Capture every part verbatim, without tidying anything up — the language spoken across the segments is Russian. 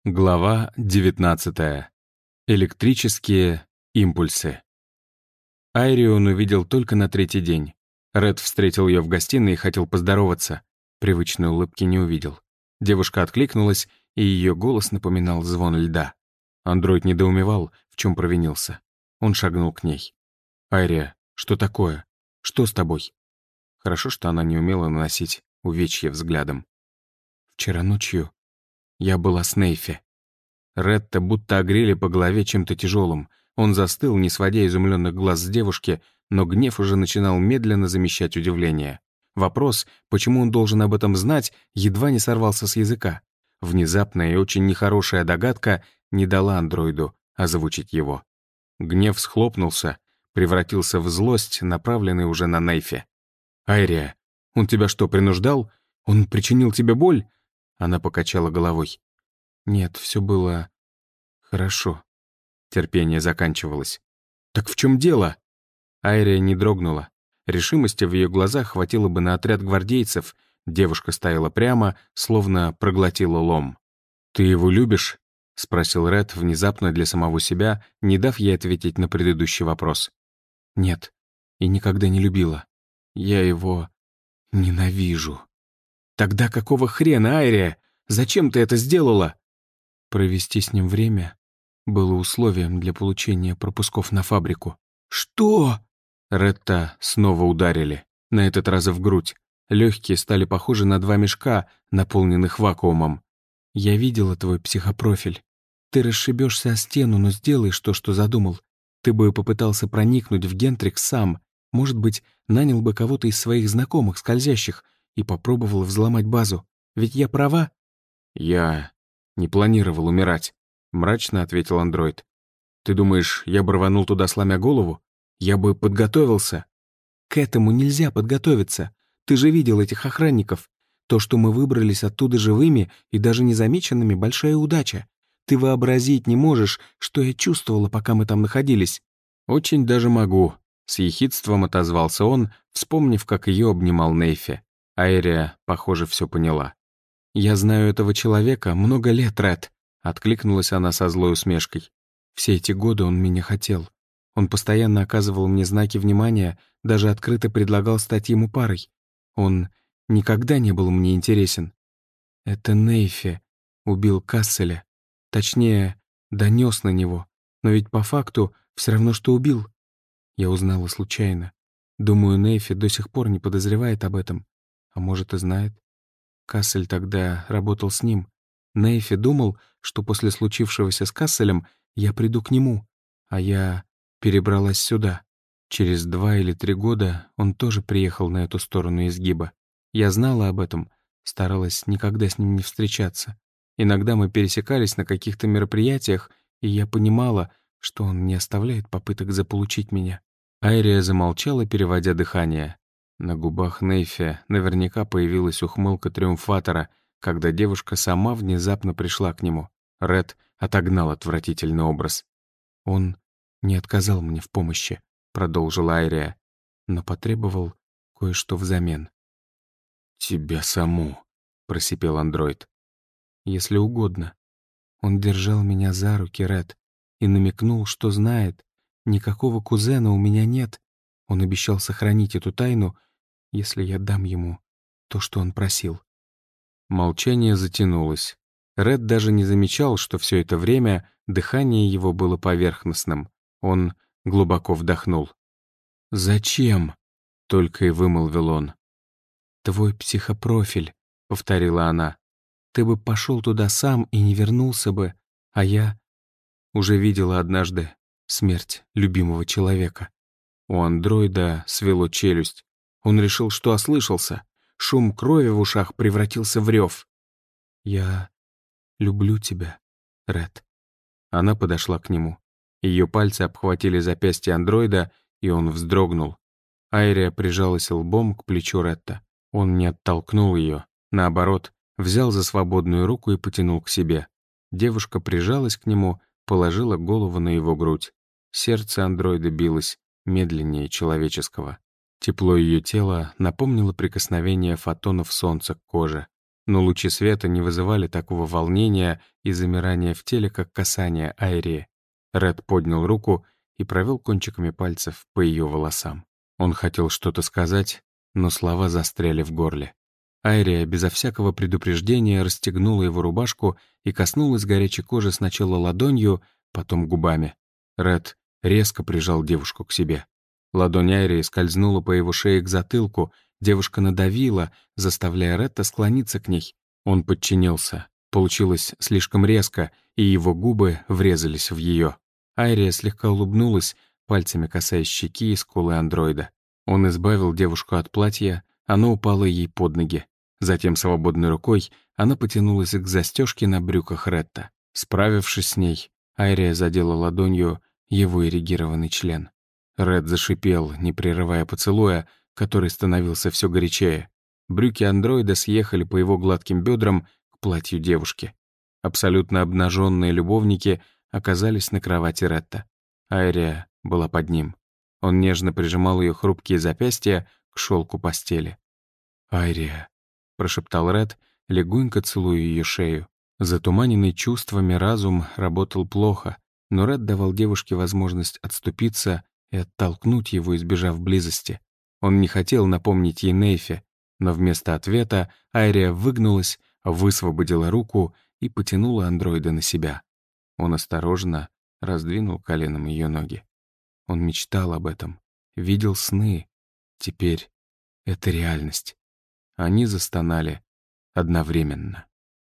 Глава девятнадцатая. Электрические импульсы. Айрию он увидел только на третий день. Ред встретил ее в гостиной и хотел поздороваться. Привычной улыбки не увидел. Девушка откликнулась, и ее голос напоминал звон льда. Андроид недоумевал, в чем провинился. Он шагнул к ней. «Айрия, что такое? Что с тобой?» Хорошо, что она не умела наносить увечья взглядом. «Вчера ночью я была с Нейфи». Ретта будто огрели по голове чем-то тяжелым. Он застыл, не сводя изумленных глаз с девушки, но гнев уже начинал медленно замещать удивление. Вопрос, почему он должен об этом знать, едва не сорвался с языка. Внезапная и очень нехорошая догадка не дала андроиду озвучить его. Гнев схлопнулся, превратился в злость, направленный уже на Нейфи. «Айрия, он тебя что, принуждал? Он причинил тебе боль?» Она покачала головой. «Нет, все было хорошо». Терпение заканчивалось. «Так в чем дело?» Айрия не дрогнула. Решимости в ее глазах хватило бы на отряд гвардейцев. Девушка стояла прямо, словно проглотила лом. «Ты его любишь?» — спросил Ред внезапно для самого себя, не дав ей ответить на предыдущий вопрос. «Нет, и никогда не любила. Я его ненавижу». «Тогда какого хрена, Айрия? Зачем ты это сделала?» Провести с ним время было условием для получения пропусков на фабрику. «Что?» Ретта снова ударили, на этот раз в грудь. Легкие стали похожи на два мешка, наполненных вакуумом. «Я видела твой психопрофиль. Ты расшибешься о стену, но сделаешь то, что задумал. Ты бы попытался проникнуть в Гентрикс сам, может быть, нанял бы кого-то из своих знакомых, скользящих, и попробовал взломать базу. Ведь я права?» «Я не планировал умирать», — мрачно ответил андроид. «Ты думаешь, я бы рванул туда, сломя голову? Я бы подготовился». «К этому нельзя подготовиться. Ты же видел этих охранников. То, что мы выбрались оттуда живыми и даже незамеченными, большая удача. Ты вообразить не можешь, что я чувствовала, пока мы там находились». «Очень даже могу», — с ехидством отозвался он, вспомнив, как ее обнимал Нейфи. Айрия, похоже, все поняла. «Я знаю этого человека много лет, Ред», — откликнулась она со злой усмешкой. «Все эти годы он меня хотел. Он постоянно оказывал мне знаки внимания, даже открыто предлагал стать ему парой. Он никогда не был мне интересен. Это Нейфи убил Касселя. Точнее, донес на него, но ведь по факту все равно, что убил. Я узнала случайно. Думаю, Нейфи до сих пор не подозревает об этом. А может и знает. Кассель тогда работал с ним. Нейфи думал, что после случившегося с Касселем я приду к нему, а я перебралась сюда. Через два или три года он тоже приехал на эту сторону изгиба. Я знала об этом, старалась никогда с ним не встречаться. Иногда мы пересекались на каких-то мероприятиях, и я понимала, что он не оставляет попыток заполучить меня. Айрия замолчала, переводя дыхание. На губах Нейфи наверняка появилась ухмылка триумфатора, когда девушка сама внезапно пришла к нему. Ред отогнал отвратительный образ. «Он не отказал мне в помощи», — продолжила Айрия, «но потребовал кое-что взамен». «Тебя саму», — просипел андроид. «Если угодно. Он держал меня за руки, Ред, и намекнул, что знает, никакого кузена у меня нет. Он обещал сохранить эту тайну, если я дам ему то, что он просил». Молчание затянулось. Ред даже не замечал, что все это время дыхание его было поверхностным. Он глубоко вдохнул. «Зачем?» — только и вымолвил он. «Твой психопрофиль», — повторила она. «Ты бы пошел туда сам и не вернулся бы, а я уже видела однажды смерть любимого человека». У андроида свело челюсть. Он решил, что ослышался. Шум крови в ушах превратился в рев. «Я люблю тебя, Ред». Она подошла к нему. Ее пальцы обхватили запястье андроида, и он вздрогнул. Айрия прижалась лбом к плечу Ретта. Он не оттолкнул ее. Наоборот, взял за свободную руку и потянул к себе. Девушка прижалась к нему, положила голову на его грудь. Сердце андроида билось медленнее человеческого. Тепло ее тела напомнило прикосновение фотонов солнца к коже. но лучи света не вызывали такого волнения и замирания в теле, как касание Айрии. Ред поднял руку и провел кончиками пальцев по ее волосам. Он хотел что-то сказать, но слова застряли в горле. Айрия безо всякого предупреждения расстегнула его рубашку и коснулась горячей кожи сначала ладонью, потом губами. Ред резко прижал девушку к себе. Ладонь Айрии скользнула по его шее к затылку, девушка надавила, заставляя Ретта склониться к ней. Он подчинился. Получилось слишком резко, и его губы врезались в ее. Айрия слегка улыбнулась, пальцами касаясь щеки и скулы андроида. Он избавил девушку от платья, оно упало ей под ноги. Затем свободной рукой она потянулась к застежке на брюках Ретта. Справившись с ней, Айрия задела ладонью его эрегированный член. Ред зашипел, не прерывая поцелуя, который становился все горячее. Брюки андроида съехали по его гладким бедрам к платью девушки. Абсолютно обнаженные любовники оказались на кровати Ретта. Айрия была под ним. Он нежно прижимал ее хрупкие запястья к шелку постели. «Айрия», — прошептал Ред, легонько целуя ее шею. Затуманенный чувствами разум работал плохо, но Ред давал девушке возможность отступиться и оттолкнуть его, избежав близости. Он не хотел напомнить ей Нейфе, но вместо ответа Айрия выгнулась, высвободила руку и потянула андроида на себя. Он осторожно раздвинул коленом ее ноги. Он мечтал об этом, видел сны. Теперь это реальность. Они застонали одновременно.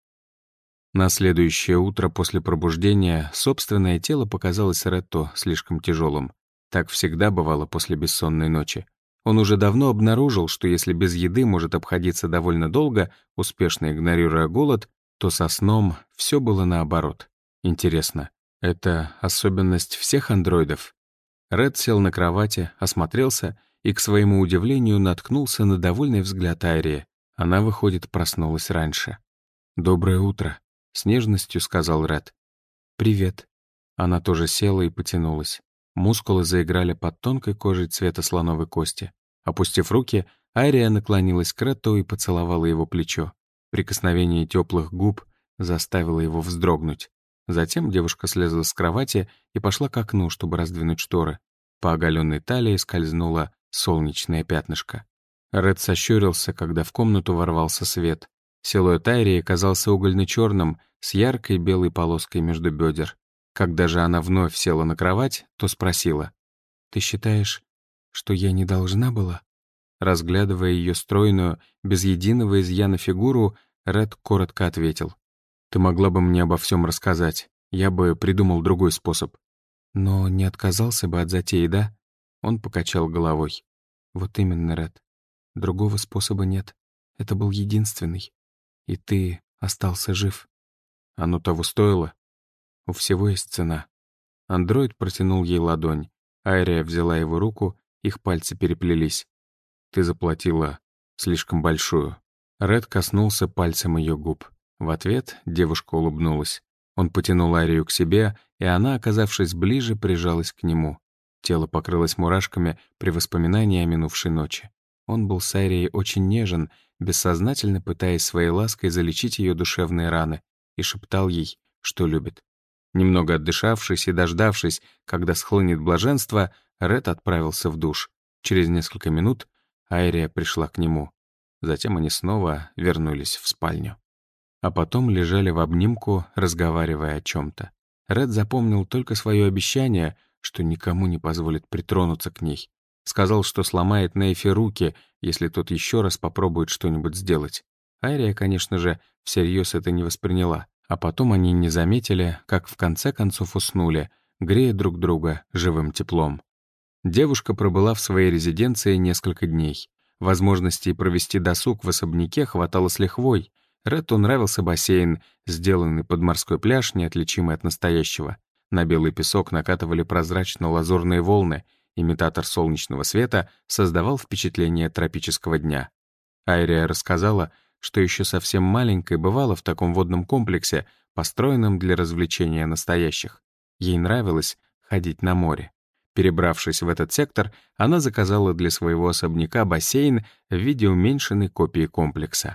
На следующее утро после пробуждения собственное тело показалось Ретту слишком тяжелым. Так всегда бывало после бессонной ночи. Он уже давно обнаружил, что если без еды может обходиться довольно долго, успешно игнорируя голод, то со сном все было наоборот. Интересно, это особенность всех андроидов? Ред сел на кровати, осмотрелся и, к своему удивлению, наткнулся на довольный взгляд Айрии. Она, выходит, проснулась раньше. «Доброе утро», — с нежностью сказал Ред. «Привет». Она тоже села и потянулась. Мускулы заиграли под тонкой кожей цвета слоновой кости. Опустив руки, Айрия наклонилась к Ретту и поцеловала его плечо. Прикосновение теплых губ заставило его вздрогнуть. Затем девушка слезла с кровати и пошла к окну, чтобы раздвинуть шторы. По оголенной талии скользнуло солнечное пятнышко. Ред сощурился, когда в комнату ворвался свет. Силуэт Айрии казался угольно-черным, с яркой белой полоской между бедер. Когда же она вновь села на кровать, то спросила: «Ты считаешь, что я не должна была?» Разглядывая ее стройную, без единого изъяна фигуру, Ред коротко ответил: «Ты могла бы мне обо всем рассказать. Я бы придумал другой способ». «Но не отказался бы от затеи, да?» Он покачал головой. «Вот именно, Ред. Другого способа нет. Это был единственный. И ты остался жив. Оно того стоило? У всего есть цена». Андроид протянул ей ладонь. Айрия взяла его руку, их пальцы переплелись. «Ты заплатила слишком большую». Ред коснулся пальцем ее губ. В ответ девушка улыбнулась. Он потянул Айрию к себе, и она, оказавшись ближе, прижалась к нему. Тело покрылось мурашками при воспоминании о минувшей ночи. Он был с Айрией очень нежен, бессознательно пытаясь своей лаской залечить ее душевные раны, и шептал ей, что любит. Немного отдышавшись и дождавшись, когда схлынет блаженство, Ред отправился в душ. Через несколько минут Айрия пришла к нему. Затем они снова вернулись в спальню. А потом лежали в обнимку, разговаривая о чем-то. Ред запомнил только свое обещание, что никому не позволит притронуться к ней. Сказал, что сломает Нейфе руки, если тот еще раз попробует что-нибудь сделать. Айрия, конечно же, всерьез это не восприняла. А потом они не заметили, как в конце концов уснули, грея друг друга живым теплом. Девушка пробыла в своей резиденции несколько дней. Возможностей провести досуг в особняке хватало с лихвой. Ретту нравился бассейн, сделанный под морской пляж, неотличимый от настоящего. На белый песок накатывали прозрачно-лазурные волны. Имитатор солнечного света создавал впечатление тропического дня. Айрия рассказала, что еще совсем маленькой бывала в таком водном комплексе, построенном для развлечения настоящих. Ей нравилось ходить на море. Перебравшись в этот сектор, она заказала для своего особняка бассейн в виде уменьшенной копии комплекса.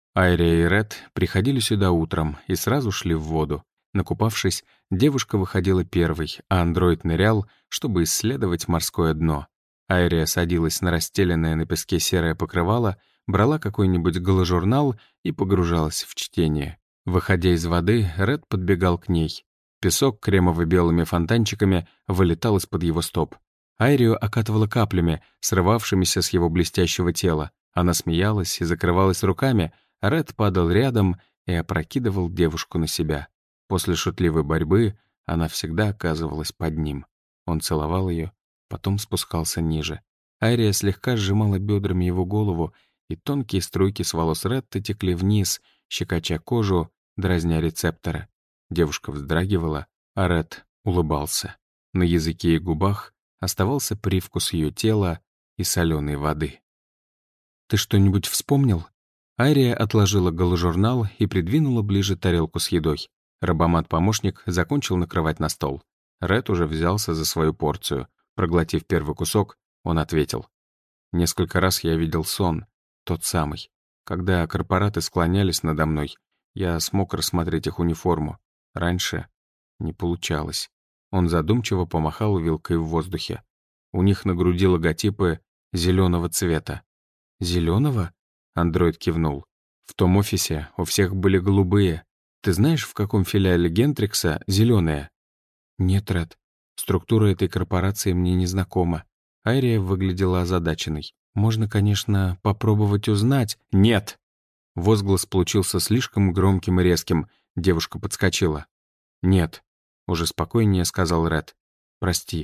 Айрия и Ред приходили сюда утром и сразу шли в воду. Накупавшись, девушка выходила первой, а андроид нырял, чтобы исследовать морское дно. Айрия садилась на расстеленное на песке серое покрывало, брала какой-нибудь голожурнал и погружалась в чтение. Выходя из воды, Ред подбегал к ней. Песок кремово-белыми фонтанчиками вылетал из-под его стоп. Айрию окатывала каплями, срывавшимися с его блестящего тела. Она смеялась и закрывалась руками, а Ред падал рядом и опрокидывал девушку на себя. После шутливой борьбы она всегда оказывалась под ним. Он целовал ее, потом спускался ниже. Айрия слегка сжимала бедрами его голову, и тонкие струйки с волос Ретта текли вниз, щекоча кожу, дразня рецепторы. Девушка вздрагивала, а Ред улыбался. На языке и губах оставался привкус ее тела и соленой воды. «Ты что-нибудь вспомнил?» Айрия отложила голожурнал и придвинула ближе тарелку с едой. Робомат-помощник закончил накрывать на стол. Ред уже взялся за свою порцию. Проглотив первый кусок, он ответил. «Несколько раз я видел сон, тот самый. Когда корпораты склонялись надо мной, я смог рассмотреть их униформу. Раньше не получалось». Он задумчиво помахал вилкой в воздухе. У них на груди логотипы зеленого цвета. «Зеленого?» — андроид кивнул. «В том офисе у всех были голубые. Ты знаешь, в каком филиале Гентрикса зеленые?» «Нет, Ред. Структура этой корпорации мне не знакома». Айрия выглядела озадаченной. «Можно, конечно, попробовать узнать». «Нет!» Возглас получился слишком громким и резким. Девушка подскочила. «Нет», — уже спокойнее сказал Ред. «Прости.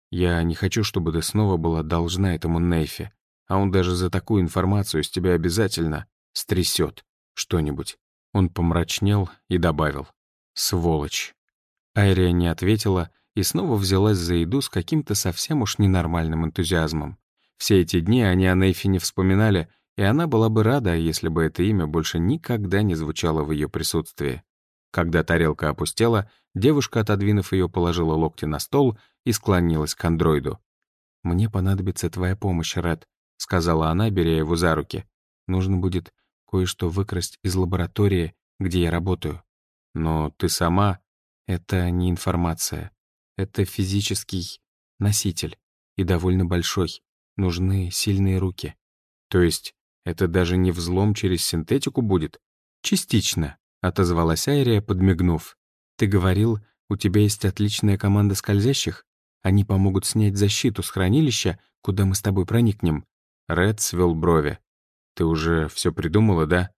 Я не хочу, чтобы ты снова была должна этому Нейфе. А он даже за такую информацию с тебя обязательно стрясет что-нибудь». Он помрачнел и добавил. «Сволочь». Айрия не ответила и снова взялась за еду с каким-то совсем уж ненормальным энтузиазмом. Все эти дни они о Нейфе не вспоминали, и она была бы рада, если бы это имя больше никогда не звучало в ее присутствии. Когда тарелка опустела, девушка, отодвинув ее, положила локти на стол и склонилась к андроиду. «Мне понадобится твоя помощь, Ред», — сказала она, беря его за руки. «Нужно будет кое-что выкрасть из лаборатории, где я работаю. Но ты сама — это не информация. Это физический носитель, и довольно большой. Нужны сильные руки». «То есть это даже не взлом через синтетику будет?» «Частично», — отозвалась Айрия, подмигнув. «Ты говорил, у тебя есть отличная команда скользящих? Они помогут снять защиту с хранилища, куда мы с тобой проникнем». Ред свел брови. «Ты уже все придумала, да?»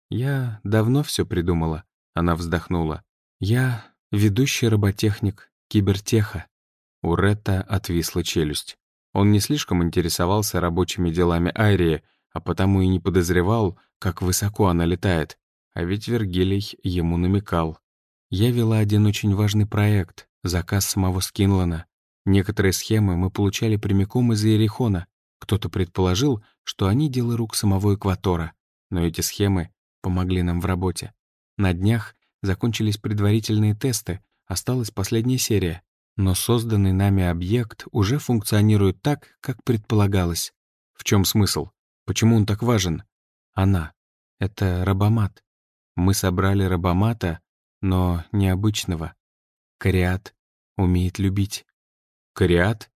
«Я давно все придумала», — она вздохнула. «Я ведущий роботехник Кибертеха». У Ретта отвисла челюсть. Он не слишком интересовался рабочими делами Айрии, а потому и не подозревал, как высоко она летает. А ведь Вергилий ему намекал. «Я вела один очень важный проект, заказ самого Скинлана. Некоторые схемы мы получали прямиком из Иерихона. Кто-то предположил, что они дело рук самого Экватора. Но эти схемы помогли нам в работе. На днях закончились предварительные тесты, осталась последняя серия. Но созданный нами объект уже функционирует так, как предполагалось. В чем смысл? Почему он так важен? Она. Это робомат. Мы собрали робомата, но необычного. Кариат умеет любить». «Кариат?»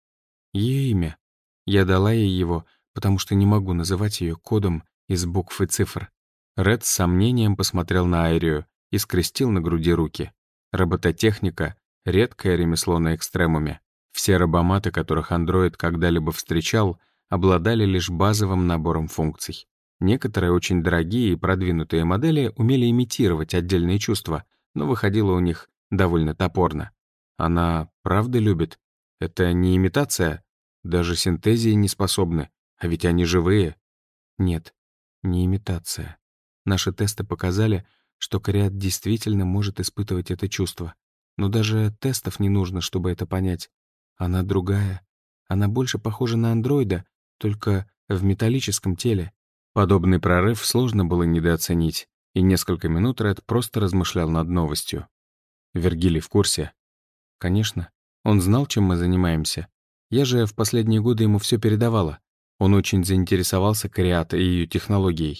Ее имя. Я дала ей его, потому что не могу называть ее кодом из букв и цифр. Ред с сомнением посмотрел на Айрию и скрестил на груди руки. Робототехника — редкое ремесло на экстремуме. Все робоматы, которых андроид когда-либо встречал, обладали лишь базовым набором функций. Некоторые очень дорогие и продвинутые модели умели имитировать отдельные чувства, но выходило у них довольно топорно. Она правда любит? Это не имитация? Даже синтезии не способны, а ведь они живые. Нет, не имитация. Наши тесты показали, что Кариат действительно может испытывать это чувство. Но даже тестов не нужно, чтобы это понять. Она другая. Она больше похожа на андроида, только в металлическом теле. Подобный прорыв сложно было недооценить, и несколько минут Ред просто размышлял над новостью. Вергилий в курсе? Конечно. Он знал, чем мы занимаемся. Я же в последние годы ему все передавала. Он очень заинтересовался Кариат и ее технологией.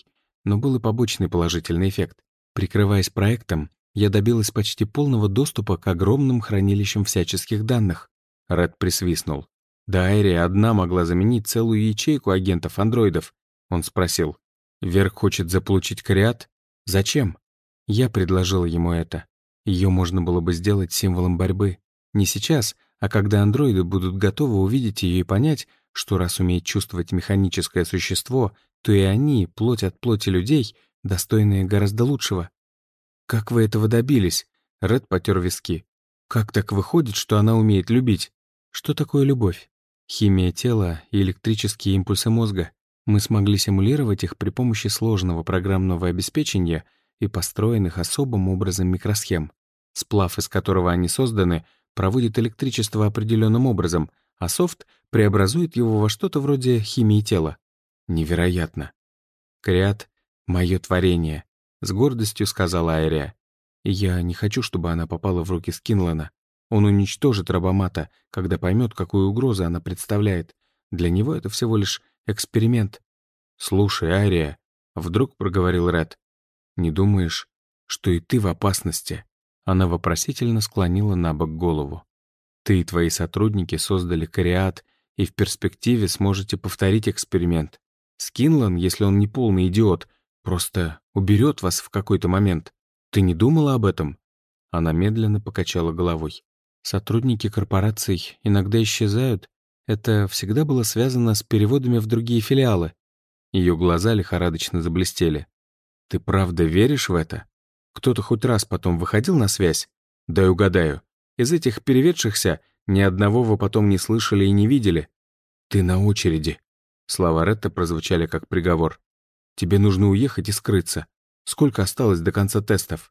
Но был и побочный положительный эффект. Прикрываясь проектом, я добилась почти полного доступа к огромным хранилищам всяческих данных. Ред присвистнул. Да Айрия одна могла заменить целую ячейку агентов-андроидов. Он спросил. Верх хочет заполучить Кориат? Зачем? Я предложила ему это. Ее можно было бы сделать символом борьбы. Не сейчас, а когда андроиды будут готовы увидеть ее и понять, что раз умеет чувствовать механическое существо, то и они, плоть от плоти людей, достойные гораздо лучшего. «Как вы этого добились?» Ред потер виски. «Как так выходит, что она умеет любить? Что такое любовь? Химия тела и электрические импульсы мозга. Мы смогли симулировать их при помощи сложного программного обеспечения и построенных особым образом микросхем. Сплав, из которого они созданы, проводит электричество определенным образом, а софт преобразует его во что-то вроде химии тела. Невероятно. Кориат — мое творение», — с гордостью сказала Айрия. «И я не хочу, чтобы она попала в руки Скинлана. Он уничтожит Рабомата, когда поймет, какую угрозу она представляет. Для него это всего лишь эксперимент». «Слушай, Айрия», — вдруг проговорил Ред, — «не думаешь, что и ты в опасности?» Она вопросительно склонила на бок голову. «Ты и твои сотрудники создали Кориат, и в перспективе сможете повторить эксперимент. Скинлан, если он не полный идиот, просто уберет вас в какой-то момент. Ты не думала об этом?» Она медленно покачала головой. «Сотрудники корпораций иногда исчезают. Это всегда было связано с переводами в другие филиалы». Ее глаза лихорадочно заблестели. «Ты правда веришь в это? Кто-то хоть раз потом выходил на связь? Дай угадаю. Из этих переведшихся ни одного вы потом не слышали и не видели. Ты на очереди». Слова Ретта прозвучали как приговор. «Тебе нужно уехать и скрыться. Сколько осталось до конца тестов?»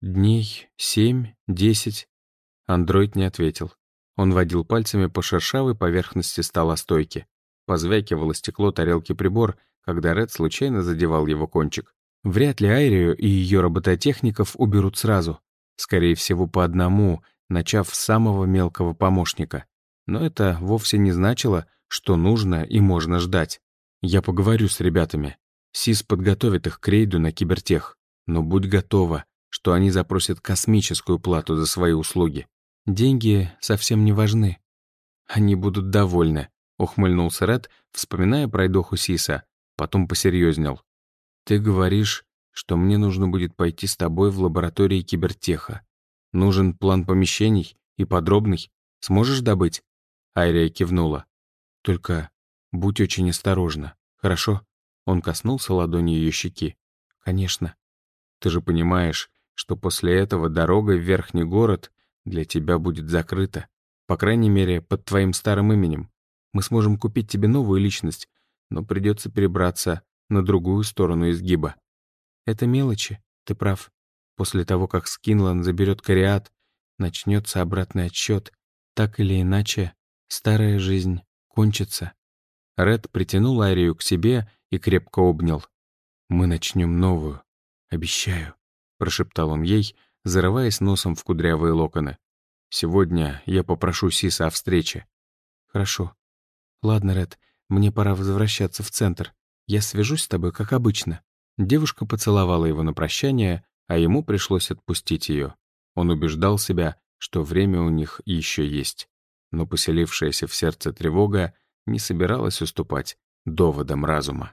«Дней семь, десять». Андроид не ответил. Он водил пальцами по шершавой поверхности стола стойки. Позвякивало стекло тарелки прибор, когда Ред случайно задевал его кончик. Вряд ли Айрию и ее робототехников уберут сразу. Скорее всего, по одному, начав с самого мелкого помощника. Но это вовсе не значило, что нужно и можно ждать. Я поговорю с ребятами. СИС подготовит их к рейду на кибертех. Но будь готова, что они запросят космическую плату за свои услуги. Деньги совсем не важны. Они будут довольны, ухмыльнулся Ред, вспоминая пройдоху СИСа, потом посерьезнел. Ты говоришь, что мне нужно будет пойти с тобой в лаборатории кибертеха. Нужен план помещений и подробный. Сможешь добыть? Айрия кивнула. Только будь очень осторожна, хорошо? Он коснулся ладонью ее щеки. Конечно. Ты же понимаешь, что после этого дорога в верхний город для тебя будет закрыта. По крайней мере, под твоим старым именем. Мы сможем купить тебе новую личность, но придется перебраться на другую сторону изгиба. Это мелочи, ты прав. После того, как Скинлан заберет Кориат, начнется обратный отсчет. Так или иначе, старая жизнь кончится. Ред притянул Айрию к себе и крепко обнял. «Мы начнем новую. Обещаю», — прошептал он ей, зарываясь носом в кудрявые локоны. «Сегодня я попрошу СИСа о встрече». «Хорошо. Ладно, Ред, мне пора возвращаться в центр. Я свяжусь с тобой, как обычно». Девушка поцеловала его на прощание, а ему пришлось отпустить ее. Он убеждал себя, что время у них еще есть. Но поселившаяся в сердце тревога не собиралась уступать доводам разума.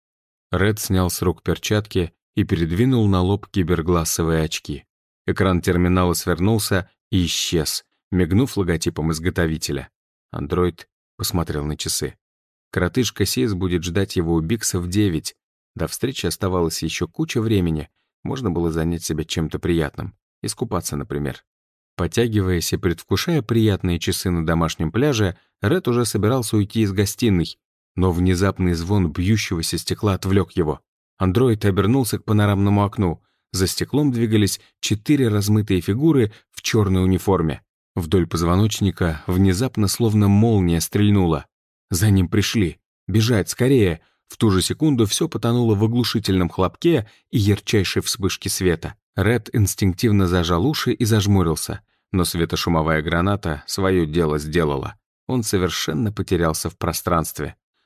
Ред снял с рук перчатки и передвинул на лоб киберглассовые очки. Экран терминала свернулся и исчез, мигнув логотипом изготовителя. Андроид посмотрел на часы. Коротышка СИС будет ждать его у Бикса в девять. До встречи оставалось еще куча времени. Можно было занять себя чем-то приятным. Искупаться, например. Потягиваясь и предвкушая приятные часы на домашнем пляже, Ред уже собирался уйти из гостиной. Но внезапный звон бьющегося стекла отвлек его. Андроид обернулся к панорамному окну. За стеклом двигались четыре размытые фигуры в черной униформе. Вдоль позвоночника внезапно словно молния стрельнула. За ним пришли. Бежать, скорее! В ту же секунду все потонуло в оглушительном хлопке и ярчайшей вспышке света. Ред инстинктивно зажал уши и зажмурился. Но светошумовая граната свое дело сделала. Он совершенно потерялся в пространстве.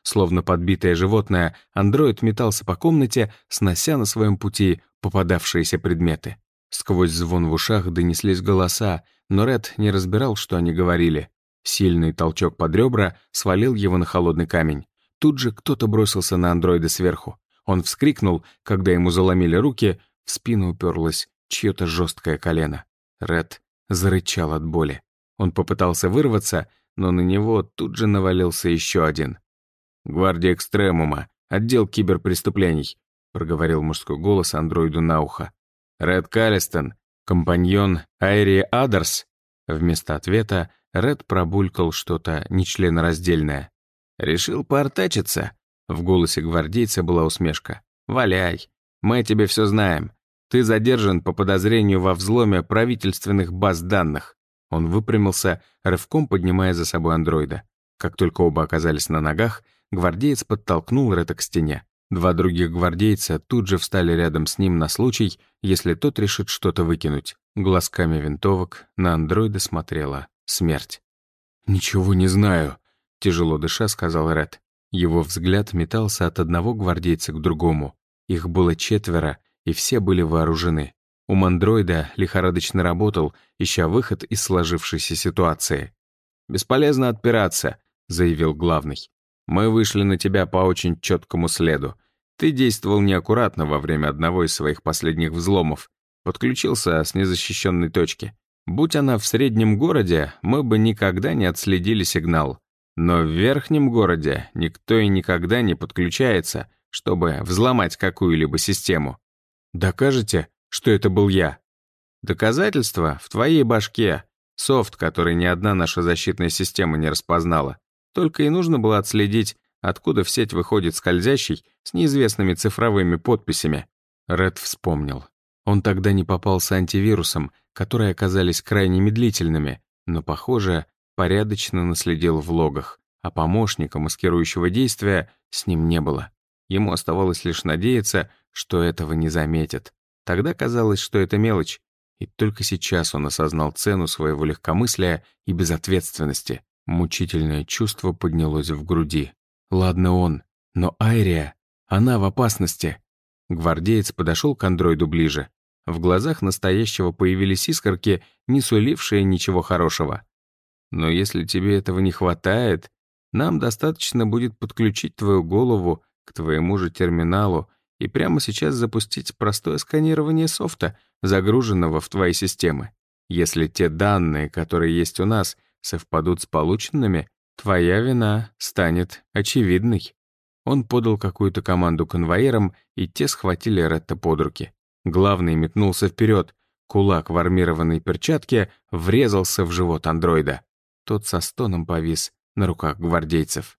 Словно подбитое животное, андроид метался по комнате, снося на своем пути попадавшиеся предметы. Сквозь звон в ушах донеслись голоса, но Ред не разбирал, что они говорили. Сильный толчок под ребра свалил его на холодный камень. Тут же кто-то бросился на андроида сверху. Он вскрикнул, когда ему заломили руки, в спину уперлось чье-то жесткое колено. Ред зарычал от боли. Он попытался вырваться, но на него тут же навалился еще один. «Гвардия Экстремума, отдел киберпреступлений», проговорил мужской голос андроиду на ухо. «Ред Каллистон, компаньон Айри Адерс». Вместо ответа Ред пробулькал что-то нечленораздельное. «Решил поортачиться?» В голосе гвардейца была усмешка. «Валяй, мы о тебе все знаем. Ты задержан по подозрению во взломе правительственных баз данных». Он выпрямился, рывком поднимая за собой андроида. Как только оба оказались на ногах, гвардеец подтолкнул Ретта к стене. Два других гвардейца тут же встали рядом с ним на случай, если тот решит что-то выкинуть. Глазками винтовок на андроида смотрела смерть. «Ничего не знаю», — тяжело дыша сказал Ретт. Его взгляд метался от одного гвардейца к другому. Их было четверо, и все были вооружены. Ум андроида лихорадочно работал, ища выход из сложившейся ситуации. «Бесполезно отпираться», — заявил главный. «Мы вышли на тебя по очень четкому следу. Ты действовал неаккуратно во время одного из своих последних взломов. Подключился с незащищенной точки. Будь она в среднем городе, мы бы никогда не отследили сигнал. Но в верхнем городе никто и никогда не подключается, чтобы взломать какую-либо систему. Докажете, что это был я? Доказательства в твоей башке. Софт, который ни одна наша защитная система не распознала. Только и нужно было отследить, откуда в сеть выходит скользящий с неизвестными цифровыми подписями». Ред вспомнил. Он тогда не попался антивирусом, которые оказались крайне медлительными, но, похоже, порядочно наследил в логах, а помощника маскирующего действия с ним не было. Ему оставалось лишь надеяться, что этого не заметят. Тогда казалось, что это мелочь, и только сейчас он осознал цену своего легкомыслия и безответственности. Мучительное чувство поднялось в груди. Ладно он, но Айрия, она в опасности. Гвардеец подошел к андроиду ближе. В глазах настоящего появились искорки, не сулившие ничего хорошего. «Но если тебе этого не хватает, нам достаточно будет подключить твою голову к твоему же терминалу и прямо сейчас запустить простое сканирование софта, загруженного в твои системы. Если те данные, которые есть у нас, совпадут с полученными, твоя вина станет очевидной». Он подал какую-то команду конвоирам, и те схватили Ретта под руки. Главный метнулся вперед. Кулак в армированной перчатке врезался в живот андроида. Тот со стоном повис на руках гвардейцев.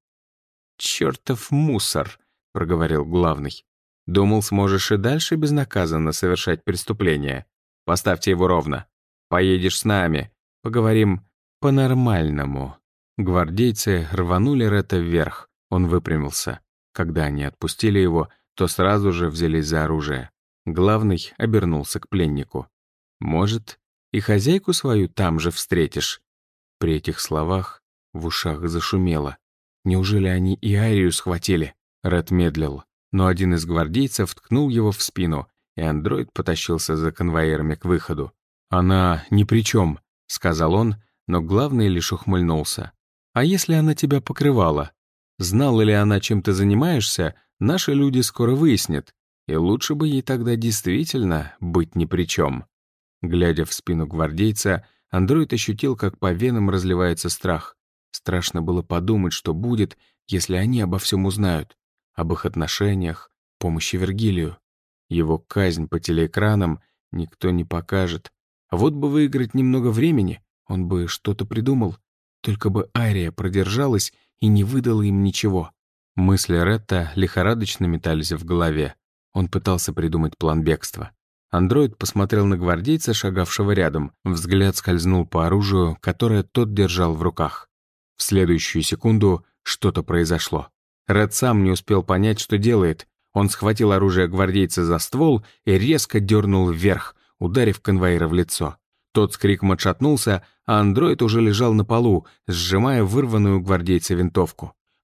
«Чёртов мусор», — проговорил главный. «Думал, сможешь и дальше безнаказанно совершать преступления. Поставьте его ровно. Поедешь с нами. Поговорим по-нормальному». Гвардейцы рванули Ретта вверх. Он выпрямился. Когда они отпустили его, то сразу же взялись за оружие. Главный обернулся к пленнику. «Может, и хозяйку свою там же встретишь?» При этих словах в ушах зашумело. Неужели они и Айрию схватили? Ред медлил, но один из гвардейцев ткнул его в спину, и андроид потащился за конвоирами к выходу. «Она ни при чем», — сказал он, но главный лишь ухмыльнулся. «А если она тебя покрывала? Знала ли она, чем ты занимаешься, наши люди скоро выяснят, и лучше бы ей тогда действительно быть ни при чем». Глядя в спину гвардейца, андроид ощутил, как по венам разливается страх. Страшно было подумать, что будет, если они обо всем узнают. Об их отношениях, помощи Вергилию. Его казнь по телеэкранам никто не покажет. А вот бы выиграть немного времени, он бы что-то придумал. Только бы Айрия продержалась и не выдала им ничего. Мысли Ретта лихорадочно метались в голове. Он пытался придумать план бегства. Андроид посмотрел на гвардейца, шагавшего рядом. Взгляд скользнул по оружию, которое тот держал в руках. В следующую секунду что-то произошло. Ред сам не успел понять, что делает. Он схватил оружие гвардейца за ствол и резко дернул вверх, ударив конвоира в лицо. Тот с криком отшатнулся, а андроид уже лежал на полу, сжимая вырванную у гвардейца винтовку.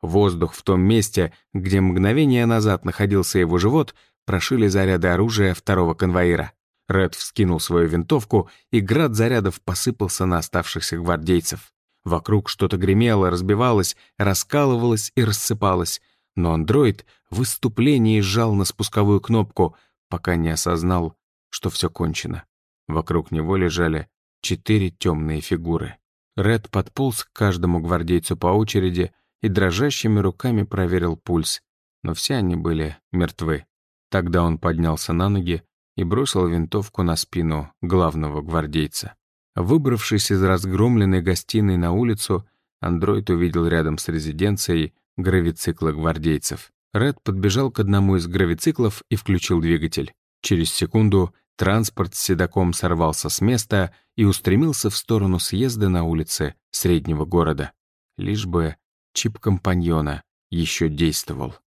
Воздух в том месте, где мгновение назад находился его живот, прошили заряды оружия второго конвоира. Ред вскинул свою винтовку, и град зарядов посыпался на оставшихся гвардейцев. Вокруг что-то гремело, разбивалось, раскалывалось и рассыпалось, но андроид в выступлении сжал на спусковую кнопку, пока не осознал, что все кончено. Вокруг него лежали четыре темные фигуры. Ред подполз к каждому гвардейцу по очереди и дрожащими руками проверил пульс, но все они были мертвы. Тогда он поднялся на ноги и бросил винтовку на спину главного гвардейца. Выбравшись из разгромленной гостиной на улицу, андроид увидел рядом с резиденцией гравициклы гвардейцев. Ред подбежал к одному из гравициклов и включил двигатель. Через секунду транспорт с седаком сорвался с места и устремился в сторону съезда на улице среднего города. Лишь бы чип компаньона еще действовал.